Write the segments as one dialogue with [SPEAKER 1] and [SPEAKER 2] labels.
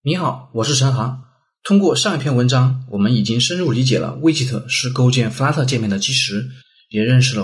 [SPEAKER 1] 你好，我是陈航。通过上一篇文章，我们已经深入理解了 Widget 是构建 Flutter 界面的基石，也认识了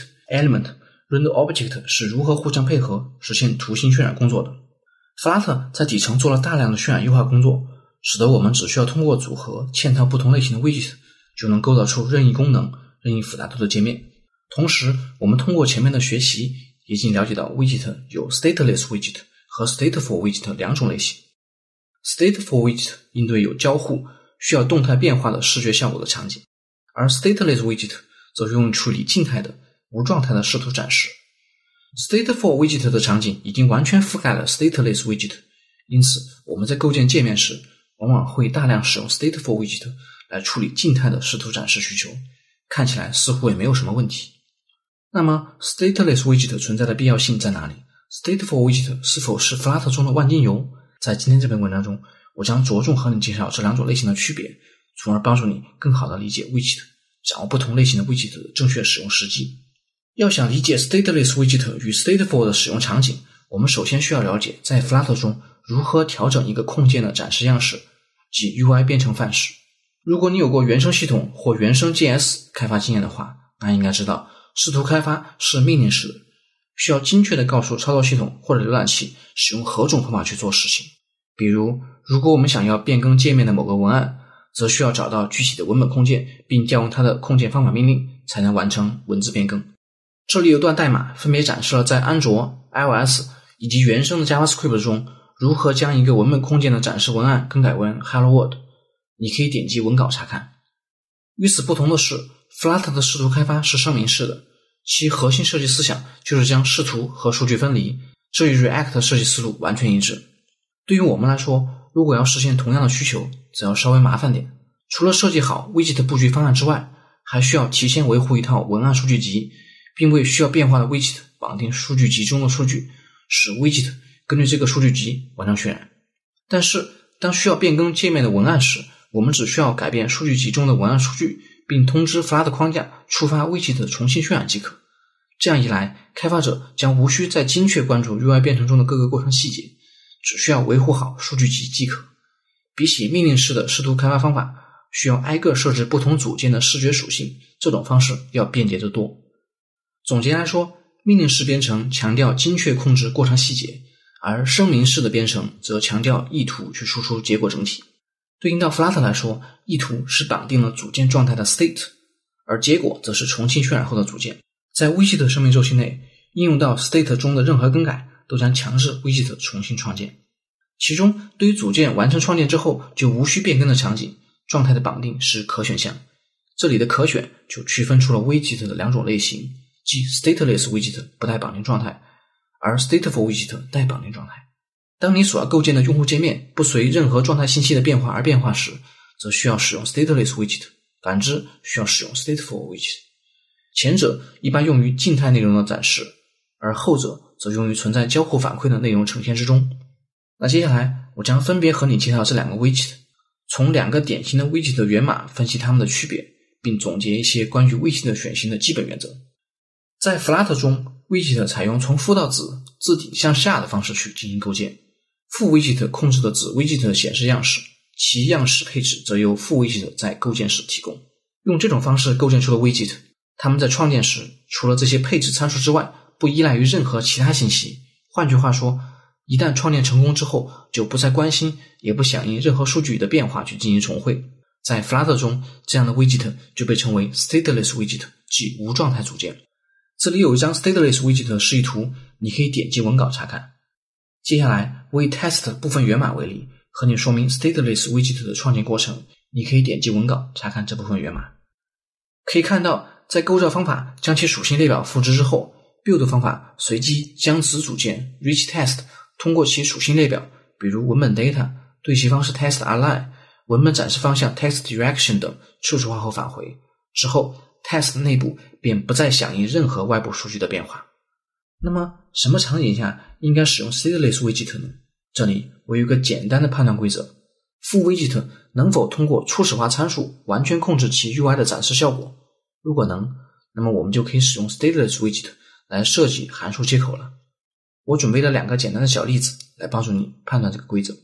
[SPEAKER 1] Widget、Element、RenderObject 是如何互相配合实现图形渲染工作的。Flutter 在底层做了大量的渲染优化工作，使得我们只需要通过组合嵌套不同类型的 Widget 就能构造出任意功能、任意复杂度的界面。同时，我们通过前面的学习已经了解到 Widget 有 Stateless Widget 和 Stateful Widget 两种类型。Stateful Widget 应对有交互、需要动态变化的视觉效果的场景，而 Stateless Widget 则用于处理静态的、无状态的视图展示。Stateful Widget 的场景已经完全覆盖了 Stateless Widget， 因此我们在构建界面时，往往会大量使用 Stateful Widget 来处理静态的视图展示需求，看起来似乎也没有什么问题。那么 Stateless Widget 存在的必要性在哪里？ Stateful Widget 是否是 Flutter 中的万金油？在今天这篇文章中，我将着重和你介绍这两种类型的区别，从而帮助你更好地理解 Widget， 掌握不同类型的 Widget 的正确使用时机。要想理解 Stateless Widget 与 Stateful 的使用场景，我们首先需要了解在 Flutter 中如何调整一个控件的展示样式，即 UI 编程范式。如果你有过原生系统或原生 JS 开发经验的话，那应该知道视图开发是命令式的，需要精确地告诉操作系统或者浏览器使用何种方法去做事情。比如，如果我们想要变更界面的某个文案，则需要找到具体的文本控件，并调用它的控件方法命令，才能完成文字变更。这里有段代码分别展示了在安卓、iOS 以及原生的 JavaScript 中如何将一个文本控件的展示文案更改为 Hello World， 你可以点击文稿查看。与此不同的是， Flutter 的视图开发是声明式的，其核心设计思想就是将视图和数据分离，这与 React 设计思路完全一致。对于我们来说，如果要实现同样的需求，则要稍微麻烦点。除了设计好 Widget 布局方案之外，还需要提前维护一套文案数据集，并为需要变化的 Widget 绑定数据集中的数据，使 Widget 根据这个数据集完成渲染。但是，当需要变更界面的文案时，我们只需要改变数据集中的文案数据，并通知 Flutter 框架触发 Widget 的重新渲染即可。这样一来，开发者将无需再精确关注 UI 编程中的各个过程细节，只需要维护好数据集即可。比起命令式的视图开发方法，需要挨个设置不同组件的视觉属性，这种方式要便捷得多。总结来说，命令式编程强调精确控制过程细节，而声明式的编程则强调意图去输出结果整体。对应到 Flutter 来说，意图是绑定了组件状态的 state， 而结果则是重新渲染后的组件。在 Widget 生命周期内，应用到 state 中的任何更改都将强制 Widget 重新创建。其中，对于组件完成创建之后就无需变更的场景，状态的绑定是可选项。这里的可选就区分出了 Widget 的两种类型，即 Stateless Widget 不带绑定状态，而 Stateful Widget 带绑定状态。当你所要构建的用户界面不随任何状态信息的变化而变化时，则需要使用 Stateless Widget， 反之需要使用 Stateful Widget。 前者一般用于静态内容的展示，而后者则用于存在交互反馈的内容呈现之中。那接下来我将分别和你介绍这两个 Widget， 从两个典型的 Widget 的源码分析它们的区别，并总结一些关于 Widget 选型的基本原则。在 Flutter 中， Widget 采用从负到子、自顶向下的方式去进行构建。副 Widget 控制的子 Widget 的显示样式，其样式配置则由副 Widget 在构建时提供。用这种方式构建出的 Widget， 它们在创建时除了这些配置参数之外，不依赖于任何其他信息。换句话说，一旦创建成功之后，就不再关心也不响应任何数据的变化去进行重绘。在 Flutter 中，这样的 Widget 就被称为 Stateless Widget， 即无状态组件。这里有一张 Stateless Widget 的示意图，你可以点击文稿查看。接下来，我以 test 部分源码为例，和你说明 Stateless Widget 的创建过程，你可以点击文稿查看这部分源码。可以看到，在构造方法将其属性列表复制之后， build 方法随机将子组件 reachText 通过其属性列表，比如文本 data、对齐方式 TextAlign、文本展示方向 TextDirection 等初始化后返回，之后 test 内部便不再响应任何外部数据的变化。那么什么场景下应该使用 Stateless Widget 呢？这里我有一个简单的判断规则：副 Widget 能否通过初始化参数完全控制其 UI 的展示效果？如果能，那么我们就可以使用 Stateless Widget 来设计函数接口了。我准备了两个简单的小例子来帮助你判断这个规则。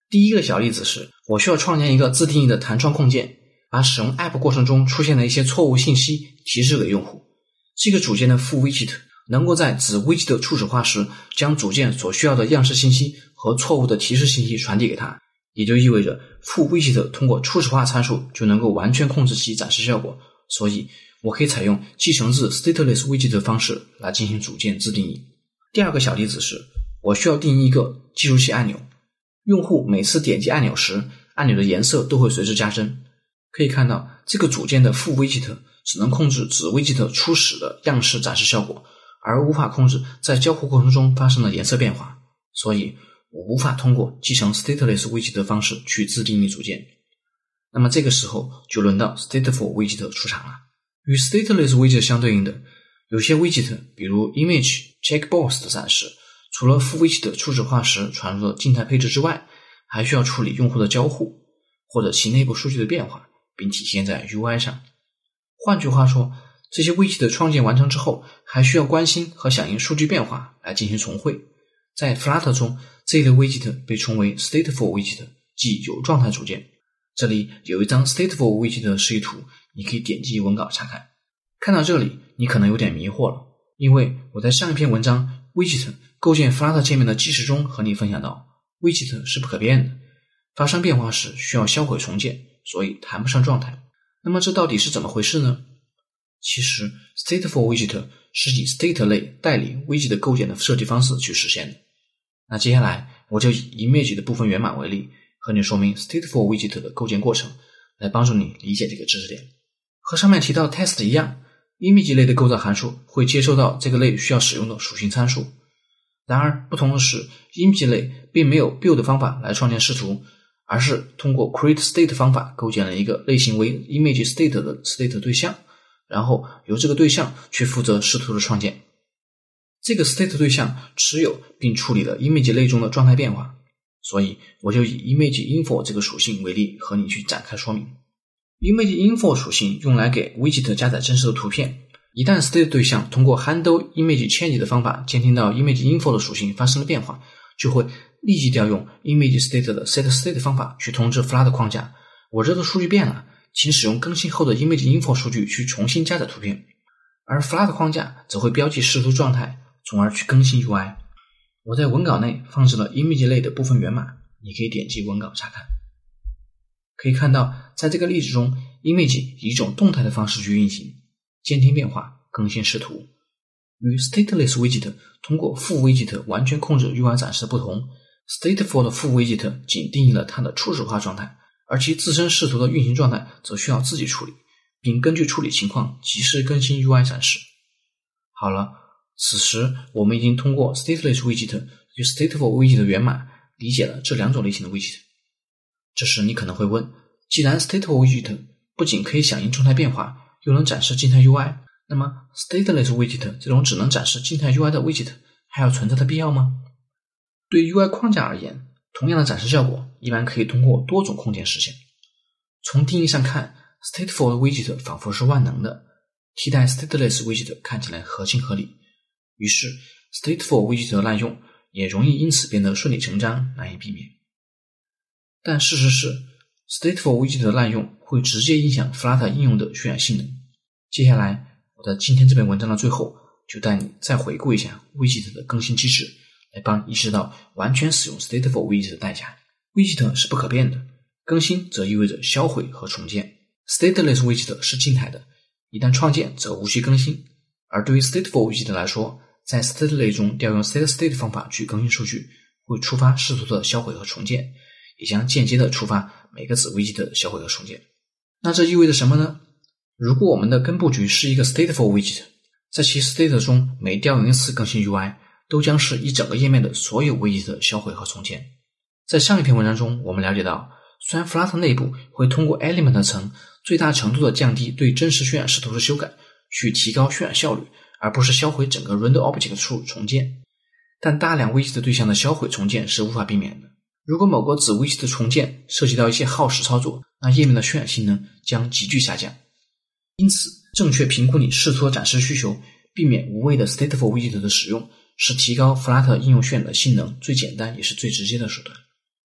[SPEAKER 1] 第一个小例子是，我需要创建一个自定义的弹窗控件，把使用 App 过程中出现的一些错误信息提示给用户。这个组件的副 widget 能够在子 widget 初始化时，将组件所需要的样式信息和错误的提示信息传递给它，也就意味着副 widget 通过初始化参数就能够完全控制其展示效果，所以我可以采用继承自 stateless widget 的方式来进行组件自定义。第二个小例子是，我需要定义一个计数器按钮，用户每次点击按钮时，按钮的颜色都会随之加深。可以看到，这个组件的副 widget 只能控制子 widget 初始的样式展示效果，而无法控制在交互过程中发生的颜色变化，所以我无法通过继承 stateless widget 的方式去自定义组件。那么这个时候就轮到 stateful widget 出场了。与 stateless widget 相对应的，有些 widget 比如 image checkbox 的展示，除了副 widget 初始化时传入的静态配置之外，还需要处理用户的交互或者其内部数据的变化，并体现在 UI 上。换句话说，这些 widget 的创建完成之后，还需要关心和响应数据变化来进行重绘。在 Flutter 中，这一类 widget 被称为 stateful widget， 即有状态组件。这里有一张 stateful widget 的示意图，你可以点击文稿查看。看到这里，你可能有点迷惑了，因为我在上一篇文章 widget 构建 Flutter 界面的基石中和你分享到， widget 是不可变的，发生变化时需要销毁重建，所以谈不上状态。那么这到底是怎么回事呢？其实 stateful widget 是以 state 类代理 widget 构建的设计方式去实现的。那接下来我就以 image 的部分源码为例，和你说明 stateful widget 的构建过程，来帮助你理解这个知识点。和上面提到的 test 一样， image 类的构造函数会接收到这个类需要使用的属性参数。然而不同的是， image 类并没有 build 方法来创建视图，而是通过 create state 方法构建了一个类型为 image state 的 state 对象，然后由这个对象去负责视图的创建。这个 state 对象持有并处理了 image 类中的状态变化，所以我就以 image info 这个属性为例和你去展开说明。image info 属性用来给 widget 加载真实的图片，一旦 state 对象通过 handle image change 的方法监听到 image info 的属性发生了变化，就会立即调用 image state 的 set state 方法去通知 Flutter 框架，我这个数据变了，请使用更新后的 image info 数据去重新加载图片，而 Flutter 框架则会标记视图状态，从而去更新 UI。 我在文稿内放置了 image 类的部分源码，你可以点击文稿查看。可以看到，在这个例子中， image 以一种动态的方式去运行，监听变化，更新视图。与 stateless widget 通过副 widget 完全控制 UI 展示的不同， stateful 的副 widget 仅定义了它的初始化状态，而其自身视图的运行状态则需要自己处理，并根据处理情况及时更新 UI 展示。好了，此时我们已经通过 stateless widget 与 stateful widget 的源码理解了这两种类型的 widget。这时你可能会问，既然 stateful widget 不仅可以响应状态变化，又能展示静态 UI， 那么 stateless widget 这种只能展示静态 UI 的 widget 还有存在的必要吗？对 UI 框架而言，同样的展示效果一般可以通过多种空间实现。从定义上看， stateful 的 widget 仿佛是万能的，替代 stateless widget 看起来合情合理，于是 stateful widget 的滥用也容易因此变得顺理成章，难以避免。但事实是 stateful widget 的滥用会直接影响 Flutter 应用的渲染性能。接下来我在今天这篇文章的最后就带你再回顾一下 widget 的更新机制，来帮你意识到完全使用 stateful widget 的代价。 widget 是不可变的，更新则意味着销毁和重建。 stateless widget 是静态的，一旦创建则无需更新，而对于 stateful widget 来说，在 state 类中调用 set state 方法去更新数据，会触发视图的销毁和重建，也将间接的触发每个子 widget 的销毁和重建。那这意味着什么呢？如果我们的根布局是一个 stateful widget， 在其 state 中每调用一次更新 UI， 都将是一整个页面的所有 widget 的销毁和重建。在上一篇文章中我们了解到，虽然 Flutter 内部会通过 element 层最大程度的降低对真实渲染视图的修改，去提高渲染效率，而不是销毁整个 render object 处重建，但大量 widget 对象的销毁重建是无法避免的。如果某个子 widget 的重建涉及到一些耗时操作，那页面的渲染性能将急剧下降。因此，正确评估你视图的展示需求，避免无谓的 stateful widget 的使用，是提高 Flutter 应用渲染的性能最简单也是最直接的手段。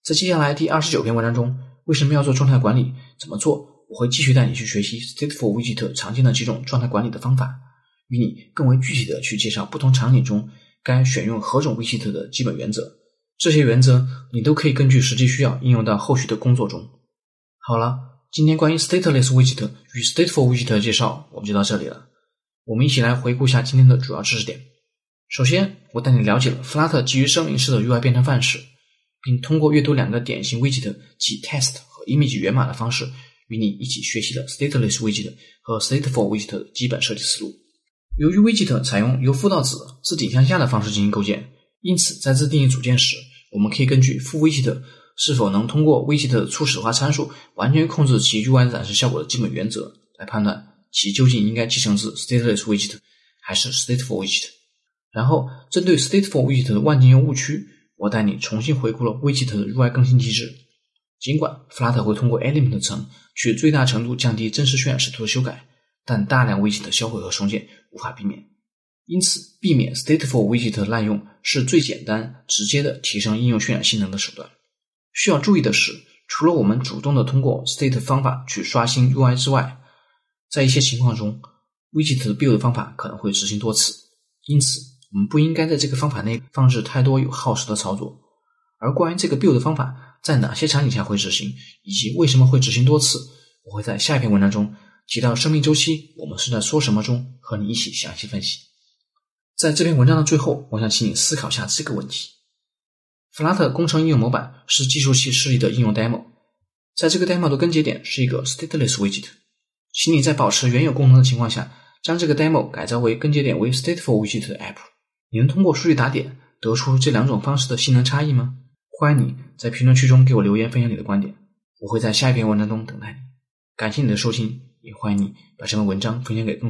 [SPEAKER 1] 在接下来第29篇文章中，为什么要做状态管理，怎么做，我会继续带你去学习 Stateful Widget 常见的几种状态管理的方法，与你更为具体的去介绍不同场景中该选用何种 Widget 的基本原则。这些原则你都可以根据实际需要应用到后续的工作中。好了，今天关于 Stateless Widget 与 Stateful Widget 的介绍我们就到这里了。我们一起来回顾一下今天的主要知识点。首先，我带你了解了 Flutter 基于声明式的 UI 编程范式，并通过阅读两个典型 Widget 即 Text 和 Image 源码的方式，与你一起学习了 Stateless Widget 和 Stateful Widget 的基本设计思路。由于 Widget 采用由负到子、自顶向下的方式进行构建，因此在自定义组件时，我们可以根据副 Widget 是否能通过 Widget 的初始化参数完全控制其 UI 展示效果的基本原则来判断其究竟应该继承自 Stateless Widget 还是 Stateful Widget。然后针对 Stateful Widget 的万金油误区，我带你重新回顾了 Widget 的 UI 更新机制。尽管 Flutter 会通过 Element 层去最大程度降低真实渲染视图的修改，但大量 Widget 的销毁和重建无法避免。因此，避免 Stateful Widget 的滥用是最简单、直接的提升应用渲染性能的手段。需要注意的是，除了我们主动的通过 State 方法去刷新 UI 之外，在一些情况中 Widget 的 build 方法可能会执行多次，因此我们不应该在这个方法内放置太多有耗时的操作。而关于这个 build 方法在哪些场景下会执行，以及为什么会执行多次，我会在下一篇文章中提到生命周期我们是在说什么中和你一起详细分析。在这篇文章的最后，我想请你思考下这个问题。Flutter 工程应用模板是计数器示例的应用 demo， 在这个 demo 的根节点是一个 Stateless Widget， 请你在保持原有功能的情况下，将这个 demo 改造为根节点为 Stateful Widget 的 app。 你能通过数据打点得出这两种方式的性能差异吗？欢迎你在评论区中给我留言分享你的观点，我会在下一篇文章中等待你。感谢你的收听，也欢迎你把这篇文章分享给更多